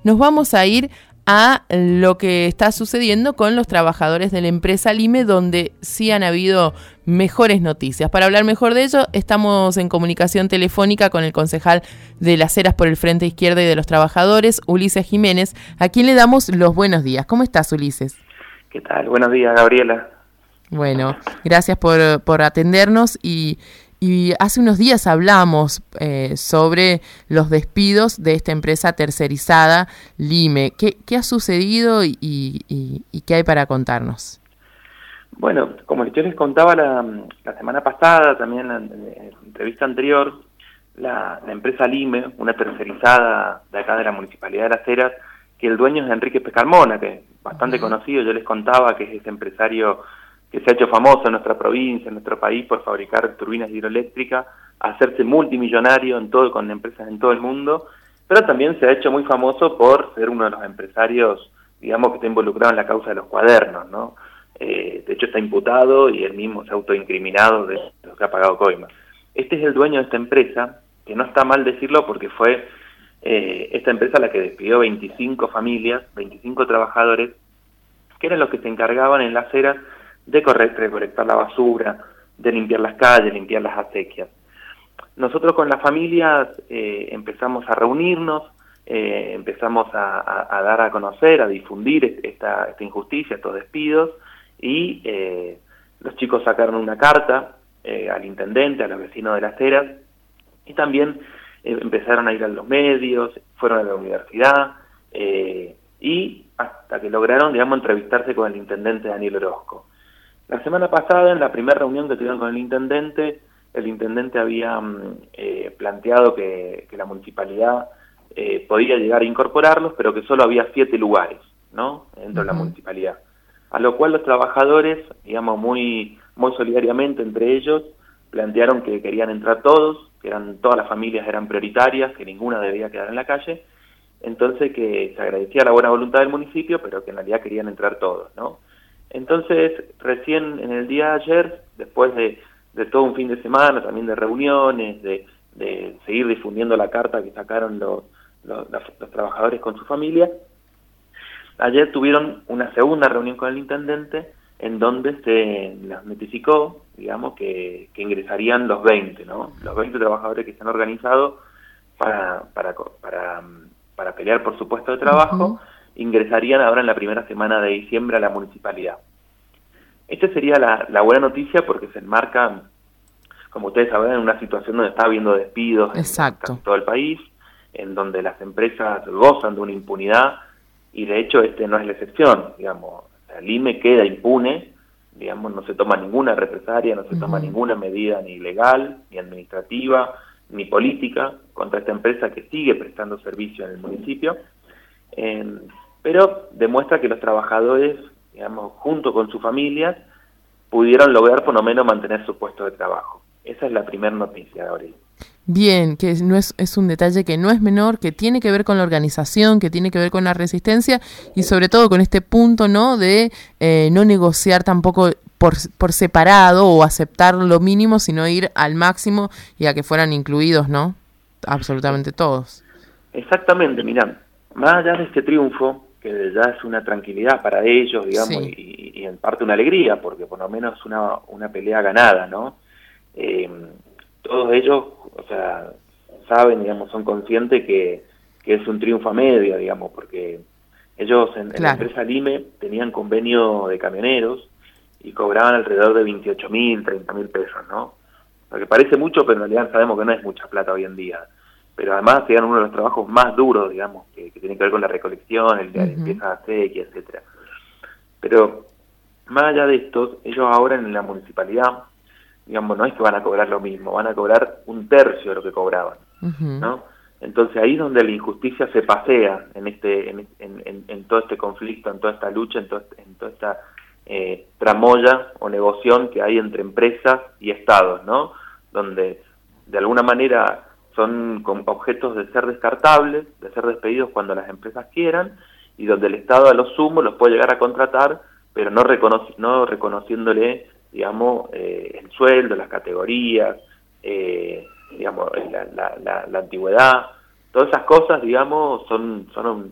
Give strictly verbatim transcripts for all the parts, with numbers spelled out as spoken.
nos vamos a ir a lo que está sucediendo con los trabajadores de la empresa Lime, donde sí han habido mejores noticias. Para hablar mejor de ello, estamos en comunicación telefónica con el concejal de Las Heras por el Frente Izquierda y de los Trabajadores, Ulises Jiménez, a quien le damos los buenos días. ¿Cómo estás, Ulises? ¿Qué tal? Buenos días, Gabriela. Bueno, gracias por, por atendernos y... Y hace unos días hablamos eh, sobre los despidos de esta empresa tercerizada Lime. ¿Qué, qué ha sucedido y, y, y qué hay para contarnos? Bueno, como yo les contaba la, la semana pasada, también en la, en la entrevista anterior, la, la empresa Lime, una tercerizada de acá de la Municipalidad de Las Heras, que el dueño es Enrique Pescarmona, que es bastante uh-huh. conocido. Yo les contaba que es ese empresario que se ha hecho famoso en nuestra provincia, en nuestro país, por fabricar turbinas hidroeléctricas, hacerse multimillonario en todo, con empresas en todo el mundo, pero también se ha hecho muy famoso por ser uno de los empresarios, digamos, que está involucrado en la causa de los cuadernos, ¿no? Eh, de hecho está imputado y él mismo se ha autoincriminado de lo que ha pagado coima. Este es el dueño de esta empresa, que no está mal decirlo porque fue eh, esta empresa la que despidió veinticinco familias, veinticinco trabajadores, que eran los que se encargaban en Las Heras de correr, recolectar la basura, de limpiar las calles, limpiar las acequias. Nosotros con las familias eh, empezamos a reunirnos, eh, empezamos a, a, a dar a conocer, a difundir esta, esta injusticia, estos despidos, y eh, los chicos sacaron una carta eh, al intendente, a los vecinos de Las Heras, y también eh, empezaron a ir a los medios, fueron a la universidad, eh, y hasta que lograron, digamos, entrevistarse con el intendente Daniel Orozco. La semana pasada, en la primera reunión que tuvieron con el intendente, el intendente había eh, planteado que, que la municipalidad eh, podía llegar a incorporarlos, pero que solo había siete lugares, ¿no?, dentro uh-huh. de la municipalidad. A lo cual los trabajadores, digamos, muy, muy solidariamente entre ellos, plantearon que querían entrar todos, que eran todas las familias eran prioritarias, que ninguna debía quedar en la calle, entonces que se agradecía la buena voluntad del municipio, pero que en realidad querían entrar todos, ¿no? Entonces, recién en el día de ayer, después de, de todo un fin de semana, también de reuniones, de, de seguir difundiendo la carta que sacaron los, los, los, los trabajadores con su familia, ayer tuvieron una segunda reunión con el intendente en donde se les notificó, digamos, que, que ingresarían los veinte, ¿no? Los veinte trabajadores que se han organizado para, para, para, para pelear por su puesto de trabajo, uh-huh. ingresarían ahora en la primera semana de diciembre a la municipalidad. Esta sería la, la buena noticia porque se enmarca, como ustedes saben, en una situación donde está habiendo despidos Exacto. en, en todo el país, en donde las empresas gozan de una impunidad y de hecho este no es la excepción, digamos, el Lime queda impune, digamos, no se toma ninguna represalia, no se uh-huh. toma ninguna medida ni legal, ni administrativa, ni política contra esta empresa que sigue prestando servicio en el municipio. Eh, pero demuestra que los trabajadores, digamos, junto con sus familias, pudieron lograr por lo menos mantener su puesto de trabajo. Esa es la primera noticia, Gabriel. Bien, que no es, es un detalle que no es menor, que tiene que ver con la organización, que tiene que ver con la resistencia y sobre todo con este punto, ¿no?, de eh, no negociar tampoco por, por separado o aceptar lo mínimo, sino ir al máximo y a que fueran incluidos, ¿no?, absolutamente todos. Exactamente, mirá. Más allá de este triunfo, que ya es una tranquilidad para ellos, digamos, sí. y, y en parte una alegría, porque por lo menos una, una pelea ganada, ¿no? Eh, todos ellos, o sea, saben, digamos, son conscientes que, que es un triunfo a media, digamos, porque ellos en, claro. en la empresa Lime tenían convenio de camioneros y cobraban alrededor de veintiocho mil, treinta mil pesos, ¿no? Lo que parece mucho, pero en realidad sabemos que no es mucha plata hoy en día. Pero además eran uno de los trabajos más duros, digamos, que, que tienen que ver con la recolección, el de la limpieza de acequia, etcétera. Pero más allá de esto, ellos ahora en la municipalidad, digamos, no es que van a cobrar lo mismo, van a cobrar un tercio de lo que cobraban, uh-huh. ¿no? Entonces ahí es donde la injusticia se pasea en este, en, en, en, en todo este conflicto, en toda esta lucha, en, to, en toda esta eh, tramoya o negociación que hay entre empresas y estados, ¿no? Donde de alguna manera son objetos de ser descartables, de ser despedidos cuando las empresas quieran, y donde el Estado a lo sumo los puede llegar a contratar, pero no, reconoci no reconociéndole, digamos, eh, el sueldo, las categorías, eh, digamos, la, la, la, la antigüedad, todas esas cosas, digamos, son, son, un,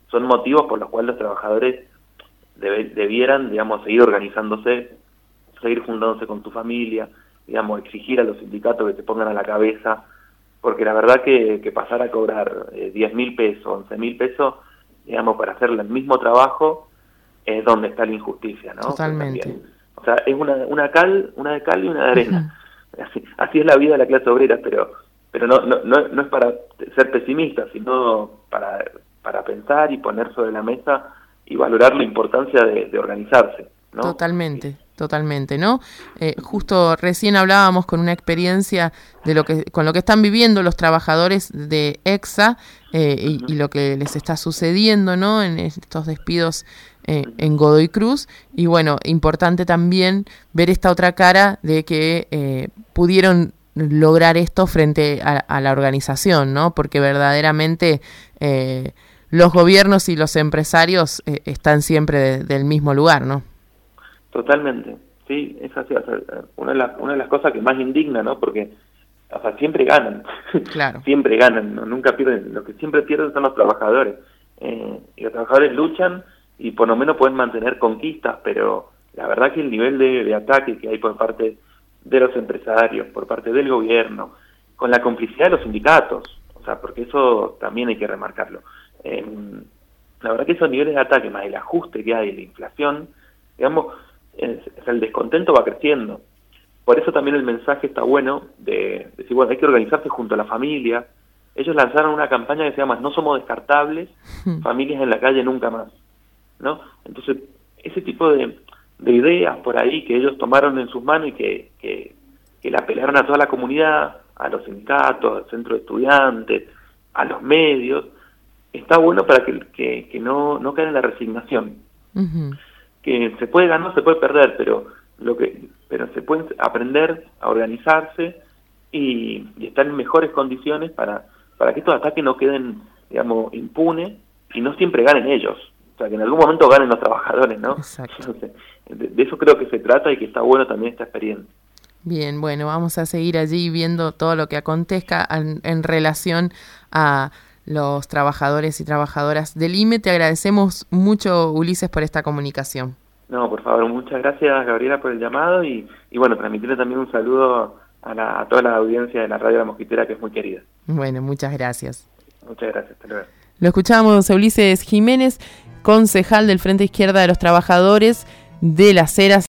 son motivos por los cuales los trabajadores debe, debieran, digamos, seguir organizándose, seguir juntándose con tu familia, digamos, exigir a los sindicatos que se pongan a la cabeza, porque la verdad que, que pasar a cobrar eh, diez mil pesos, once mil pesos, digamos, para hacer el mismo trabajo, es donde está la injusticia, ¿no? Totalmente. O sea, es una, una cal, una de cal y una de arena. Uh-huh. Así, así es la vida de la clase obrera, pero pero no no no, no es para ser pesimista, sino para para pensar y poner sobre la mesa y valorar la importancia de, de organizarse, ¿no? Totalmente, totalmente, ¿no? Eh, justo recién hablábamos con una experiencia de lo que con lo que están viviendo los trabajadores de EXA eh, y, y lo que les está sucediendo, ¿no? En estos despidos eh, en Godoy Cruz. Y bueno, importante también ver esta otra cara de que eh, pudieron lograr esto frente a, a la organización, ¿no? Porque verdaderamente eh, los gobiernos y los empresarios eh, están siempre de, del mismo lugar, ¿no? Totalmente, sí, es así. O sea, una de las una de las cosas que más indigna, ¿no? Porque, o sea, siempre ganan, claro. siempre ganan, ¿no? Nunca pierden. Lo que siempre pierden son los trabajadores. Eh, y los trabajadores luchan y por lo menos pueden mantener conquistas, pero la verdad que el nivel de, de ataque que hay por parte de los empresarios, por parte del gobierno, con la complicidad de los sindicatos, o sea, porque eso también hay que remarcarlo. Eh, la verdad que esos niveles de ataque, más el ajuste que hay, la inflación, digamos, es, es el descontento va creciendo. Por eso también el mensaje está bueno de, de decir, bueno, hay que organizarse junto a la familia. Ellos lanzaron una campaña que se llama No somos descartables, familias en la calle nunca más, ¿no? Entonces, ese tipo de, de ideas por ahí que ellos tomaron en sus manos y que, que, que le apelaron a toda la comunidad, a los sindicatos, al centro de estudiantes, a los medios, está bueno para que, que, que no, no caigan en la resignación. Uh-huh. Que se puede ganar, se puede perder, pero lo que pero se puede aprender a organizarse y, y estar en mejores condiciones para, para que estos ataques no queden, digamos, impunes y no siempre ganen ellos. O sea, que en algún momento ganen los trabajadores, ¿no? Exacto. Entonces, de, de eso creo que se trata y que está bueno también esta experiencia. Bien, bueno, vamos a seguir allí viendo todo lo que acontezca en, en relación a los trabajadores y trabajadoras del I M E. Te agradecemos mucho, Ulises, por esta comunicación. No, por favor, muchas gracias, Gabriela, por el llamado y, y bueno, transmitirle también un saludo a, la, a toda la audiencia de la Radio La Mosquitera, que es muy querida. Bueno, muchas gracias. Muchas gracias, hasta luego. Lo escuchamos a Ulises Jiménez, concejal del Frente Izquierda de los Trabajadores de Las Heras.